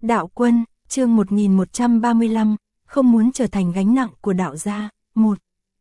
Đạo quân, chương 1135, không muốn trở thành gánh nặng của đạo gia. 1.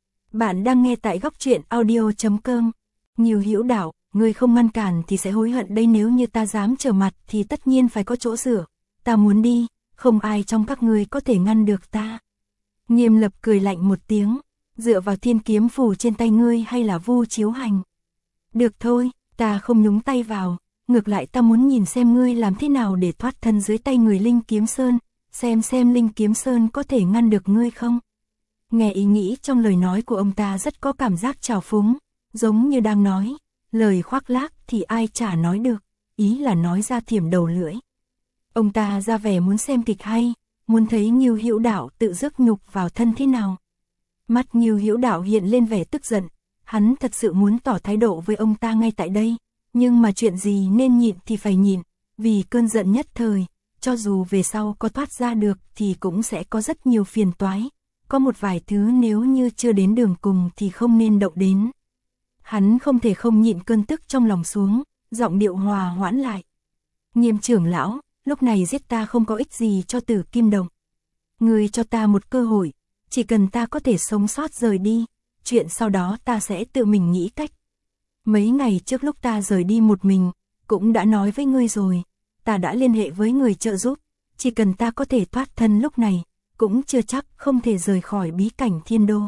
Bạn đang nghe tại góc truyện audio.com. Nhiều Hữu Đạo, ngươi không ngăn cản thì sẽ hối hận đây, nếu như ta dám trở mặt thì tất nhiên phải có chỗ sửa. Ta muốn đi, không ai trong các ngươi có thể ngăn được ta. Nghiêm Lập cười lạnh một tiếng, dựa vào thiên kiếm phù trên tay ngươi hay là Vu Chiếu Hành? Được thôi, ta không nhúng tay vào, ngược lại ta muốn nhìn xem ngươi làm thế nào để thoát thân dưới tay người Linh Kiếm Sơn, xem Linh Kiếm Sơn có thể ngăn được ngươi không. Nghe ý nghĩ trong lời nói của ông ta rất có cảm giác trào phúng, giống như đang nói, lời khoác lác thì ai chả nói được, ý là nói ra thiểm đầu lưỡi. Ông ta ra vẻ muốn xem kịch hay, muốn thấy Ngưu Hữu Đạo tự rước nhục vào thân thế nào. Mắt Ngưu Hữu Đạo hiện lên vẻ tức giận, hắn thật sự muốn tỏ thái độ với ông ta ngay tại đây, nhưng mà chuyện gì nên nhịn thì phải nhịn, vì cơn giận nhất thời, cho dù về sau có thoát ra được thì cũng sẽ có rất nhiều phiền toái, có một vài thứ nếu như chưa đến đường cùng thì không nên động đến. Hắn không thể không nhịn cơn tức trong lòng xuống, giọng điệu hòa hoãn lại. Nghiêm trưởng lão, lúc này giết ta không có ích gì cho Tử Kim Đồng. Ngươi cho ta một cơ hội, chỉ cần ta có thể sống sót rời đi, chuyện sau đó ta sẽ tự mình nghĩ cách. Mấy ngày trước lúc ta rời đi một mình, cũng đã nói với ngươi rồi, ta đã liên hệ với người trợ giúp, chỉ cần ta có thể thoát thân lúc này, cũng chưa chắc không thể rời khỏi bí cảnh Thiên Đô.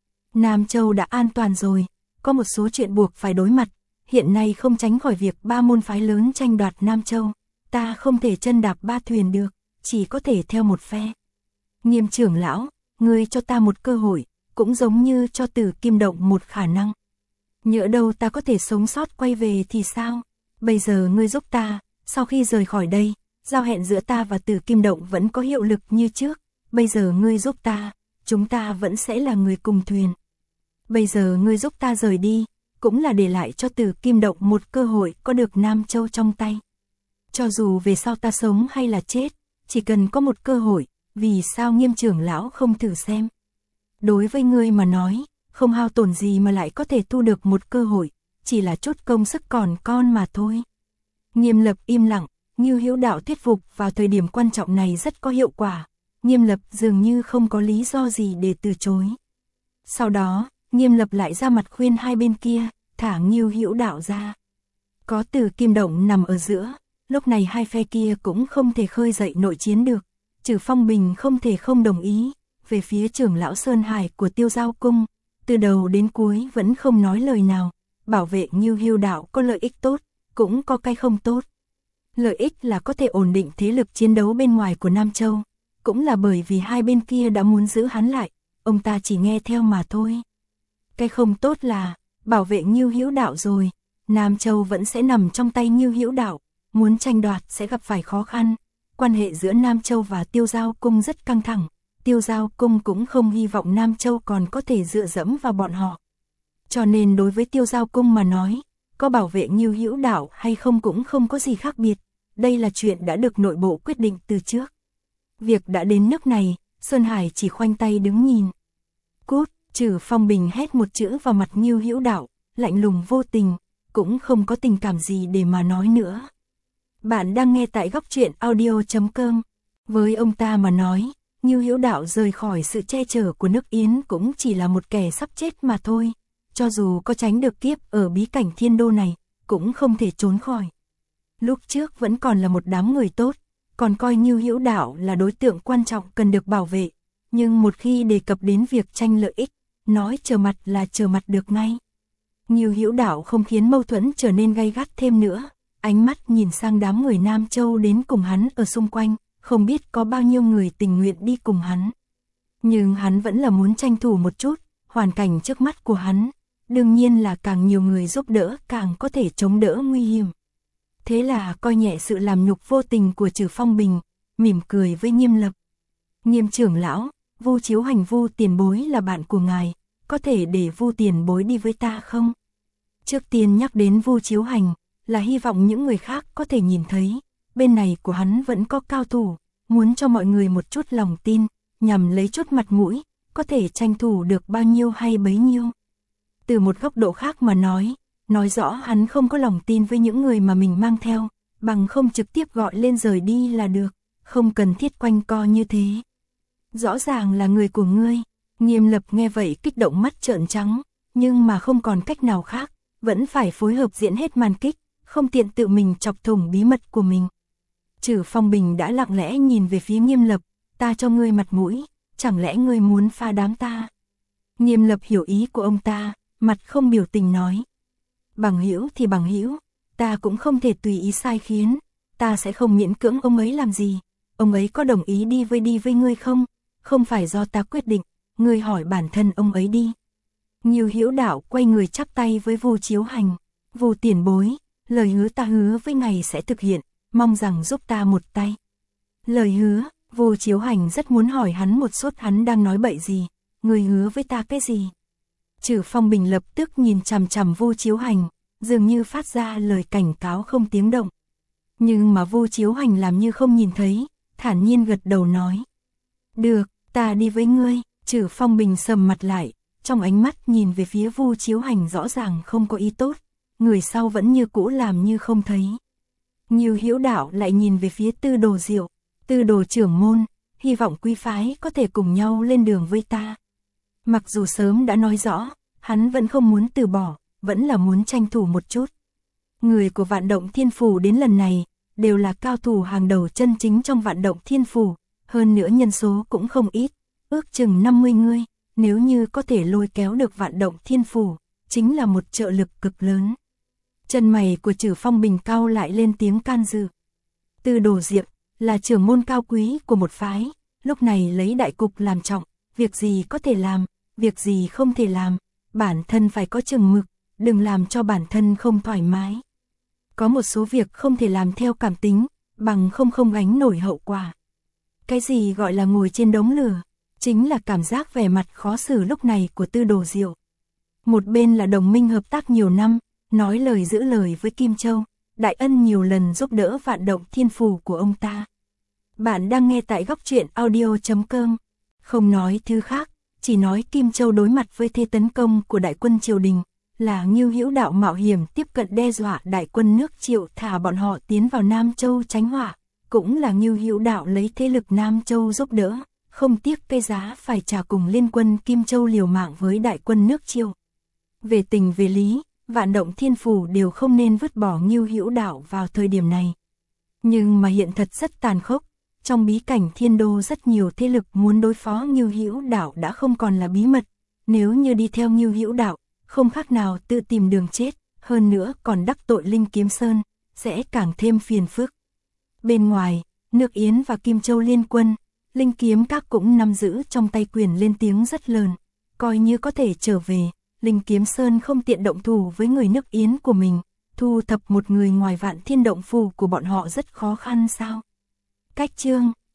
Nam Châu đã an toàn rồi, có một số chuyện buộc phải đối mặt, hiện nay không tránh khỏi việc ba môn phái lớn tranh đoạt Nam Châu, ta không thể chân đạp ba thuyền được, chỉ có thể theo một phe. Nghiêm trưởng lão, ngươi cho ta một cơ hội, cũng giống như cho Tử Kim Động một khả năng. Nhỡ đâu ta có thể sống sót quay về thì sao? Bây giờ ngươi giúp ta, sau khi rời khỏi đây, giao hẹn giữa ta và Tử Kim Động vẫn có hiệu lực như trước. Bây giờ ngươi giúp ta, chúng ta vẫn sẽ là người cùng thuyền. Bây giờ ngươi giúp ta rời đi, cũng là để lại cho Tử Kim Động một cơ hội có được Nam Châu trong tay. Cho dù về sau ta sống hay là chết, chỉ cần có một cơ hội, vì sao Nghiêm trưởng lão không thử xem? Đối với ngươi mà nói, không hao tổn gì mà lại có thể thu được một cơ hội, chỉ là chút công sức còn con mà thôi. Nghiêm Lập im lặng, Ngưu Hữu Đạo thuyết phục vào thời điểm quan trọng này rất có hiệu quả. Nghiêm Lập dường như không có lý do gì để từ chối. Sau đó, Nghiêm Lập lại ra mặt khuyên hai bên kia, thả Ngưu Hữu Đạo ra. Có Tử Kim Động nằm ở giữa, lúc này hai phe kia cũng không thể khơi dậy nội chiến được. Trừ Phong Bình không thể không đồng ý, về phía trưởng lão Sơn Hải của Tiêu Giao Cung, từ đầu đến cuối vẫn không nói lời nào, bảo vệ Ngưu Hữu Đạo có lợi ích tốt, cũng có cái không tốt. Lợi ích là có thể ổn định thế lực chiến đấu bên ngoài của Nam Châu, cũng là bởi vì hai bên kia đã muốn giữ hắn lại, ông ta chỉ nghe theo mà thôi. Cái không tốt là, bảo vệ Ngưu Hữu Đạo rồi, Nam Châu vẫn sẽ nằm trong tay Ngưu Hữu Đạo, muốn tranh đoạt sẽ gặp phải khó khăn. Quan hệ giữa Nam Châu và Tiêu Giao Cung rất căng thẳng, Tiêu Giao Cung cũng không hy vọng Nam Châu còn có thể dựa dẫm vào bọn họ. Cho nên đối với Tiêu Giao Cung mà nói, có bảo vệ Ngưu Hữu Đạo hay không cũng không có gì khác biệt, đây là chuyện đã được nội bộ quyết định từ trước. Việc đã đến nước này, Sơn Hải chỉ khoanh tay đứng nhìn. Cút, Trừ Phong Bình hét một chữ vào mặt Ngưu Hữu Đạo, lạnh lùng vô tình, cũng không có tình cảm gì để mà nói nữa. Bạn đang nghe tại góc truyện audio.com. Với ông ta mà nói, Ngưu Hữu Đạo rời khỏi sự che chở của nước Yến cũng chỉ là một kẻ sắp chết mà thôi. Cho dù có tránh được kiếp ở bí cảnh Thiên Đô này, cũng không thể trốn khỏi. Lúc trước vẫn còn là một đám người tốt, còn coi Ngưu Hữu Đạo là đối tượng quan trọng cần được bảo vệ. Nhưng một khi đề cập đến việc tranh lợi ích, nói trở mặt là trở mặt được ngay. Ngưu Hữu Đạo không khiến mâu thuẫn trở nên gay gắt thêm nữa. Ánh mắt nhìn sang đám người Nam Châu đến cùng hắn ở xung quanh, không biết có bao nhiêu người tình nguyện đi cùng hắn. Nhưng hắn vẫn là muốn tranh thủ một chút, hoàn cảnh trước mắt của hắn, đương nhiên là càng nhiều người giúp đỡ càng có thể chống đỡ nguy hiểm. Thế là coi nhẹ sự làm nhục vô tình của Trừ Phong Bình, mỉm cười với Nghiêm Lập. Nghiêm trưởng lão, Vu Chiếu Hành Vu tiền bối là bạn của ngài, có thể để Vu tiền bối đi với ta không? Trước tiên nhắc đến Vu Chiếu Hành, là hy vọng những người khác có thể nhìn thấy, bên này của hắn vẫn có cao thủ, muốn cho mọi người một chút lòng tin, nhằm lấy chút mặt mũi, có thể tranh thủ được bao nhiêu hay bấy nhiêu. Từ một góc độ khác mà nói rõ hắn không có lòng tin với những người mà mình mang theo, bằng không trực tiếp gọi lên rời đi là được, không cần thiết quanh co như thế. Rõ ràng là người của ngươi. Nghiêm Lập nghe vậy kích động mắt trợn trắng, nhưng mà không còn cách nào khác, vẫn phải phối hợp diễn hết màn kích, không tiện tự mình chọc thủng bí mật của mình. Trử Phong Bình đã lặng lẽ nhìn về phía Nghiêm Lập, ta cho ngươi mặt mũi, chẳng lẽ ngươi muốn phá đám ta? Nghiêm Lập hiểu ý của ông ta, mặt không biểu tình nói. Bằng hữu thì bằng hữu, ta cũng không thể tùy ý sai khiến, ta sẽ không miễn cưỡng ông ấy làm gì, ông ấy có đồng ý đi với ngươi không? Không phải do ta quyết định, ngươi hỏi bản thân ông ấy đi. Ngưu Hữu Đạo quay người chắp tay với Vu Chiếu Hành, Vu tiền bối, lời hứa ta hứa với ngài sẽ thực hiện, mong rằng giúp ta một tay. Lời hứa, Vu Chiếu Hành rất muốn hỏi hắn một chút hắn đang nói bậy gì, ngươi hứa với ta cái gì? Trử Phong Bình lập tức nhìn chằm chằm Vu Chiếu Hành, dường như phát ra lời cảnh cáo không tiếng động. Nhưng mà Vu Chiếu Hành làm như không nhìn thấy, thản nhiên gật đầu nói. Được, ta đi với ngươi. Trử Phong Bình sầm mặt lại, trong ánh mắt nhìn về phía Vu Chiếu Hành rõ ràng không có ý tốt, người sau vẫn như cũ làm như không thấy. Ngưu Hữu Đạo lại nhìn về phía Tư Đồ Diệu, Tư Đồ trưởng môn, hy vọng quý phái có thể cùng nhau lên đường với ta. Mặc dù sớm đã nói rõ, hắn vẫn không muốn từ bỏ, vẫn là muốn tranh thủ một chút. Người của Vạn Động Thiên Phủ đến lần này, đều là cao thủ hàng đầu chân chính trong Vạn Động Thiên Phủ, hơn nữa nhân số cũng không ít, ước chừng 50 người, nếu như có thể lôi kéo được Vạn Động Thiên Phủ, chính là một trợ lực cực lớn. Chân mày của Trử Phong Bình cau lại lên tiếng can dự. Tư Đồ Diệp là trưởng môn cao quý của một phái, lúc này lấy đại cục làm trọng, việc gì có thể làm, việc gì không thể làm, bản thân phải có chừng mực, đừng làm cho bản thân không thoải mái. Có một số việc không thể làm theo cảm tính, bằng không gánh nổi hậu quả. Cái gì gọi là ngồi trên đống lửa, chính là cảm giác vẻ mặt khó xử lúc này của Tư Đồ Diệu. Một bên là đồng minh hợp tác nhiều năm, nói lời giữ lời với Kim Châu, đại ân nhiều lần giúp đỡ Vạn Động Thiên Phủ của ông ta. Bạn đang nghe tại góc truyện audio.com, không nói thứ khác, chỉ nói Kim Châu đối mặt với thế tấn công của đại quân triều đình, là Ngưu Hữu Đạo mạo hiểm tiếp cận đe dọa đại quân nước Triệu thả bọn họ tiến vào Nam Châu tránh họa, cũng là Ngưu Hữu Đạo lấy thế lực Nam Châu giúp đỡ, không tiếc cái giá phải trả cùng liên quân Kim Châu liều mạng với đại quân nước Triệu. Về tình về lý, Vạn Động Thiên Phủ đều không nên vứt bỏ Ngưu Hữu Đạo vào thời điểm này. Nhưng mà hiện thật rất tàn khốc, trong bí cảnh Thiên Đô rất nhiều thế lực muốn đối phó Ngưu Hữu Đạo đã không còn là bí mật, nếu như đi theo Ngưu Hữu Đạo, không khác nào tự tìm đường chết, hơn nữa còn đắc tội Linh Kiếm Sơn, sẽ càng thêm phiền phức. Bên ngoài, nước Yến và Kim Châu liên quân, Linh Kiếm Các cũng nắm giữ trong tay quyền lên tiếng rất lớn, coi như có thể trở về, Linh Kiếm Sơn không tiện động thủ với người nước Yến của mình, thu thập một người ngoài Vạn Thiên Động Phủ của bọn họ rất khó khăn sao? Cách chương